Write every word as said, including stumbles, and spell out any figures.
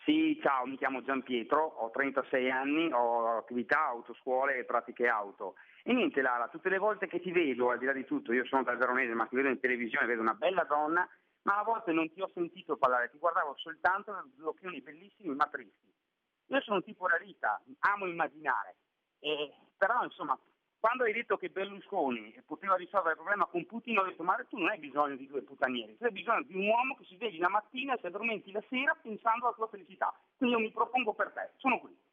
Sì, ciao, mi chiamo Gianpietro, ho trentasei anni, ho attività, autoscuole e pratiche auto. E niente Lara, tutte le volte che ti vedo, al di là di tutto, io sono dal Veronese, ma ti vedo in televisione, vedo una bella donna, ma a volte non ti ho sentito parlare, ti guardavo soltanto con due occhioni bellissimi ma tristi. Io sono un tipo realista, amo immaginare, e, però insomma, quando hai detto che Berlusconi poteva risolvere il problema con Putin, ho detto ma tu non hai bisogno di due puttanieri, tu hai bisogno di un uomo che si svegli la mattina e si addormenti la sera pensando alla tua felicità. Quindi io mi propongo per te, sono qui.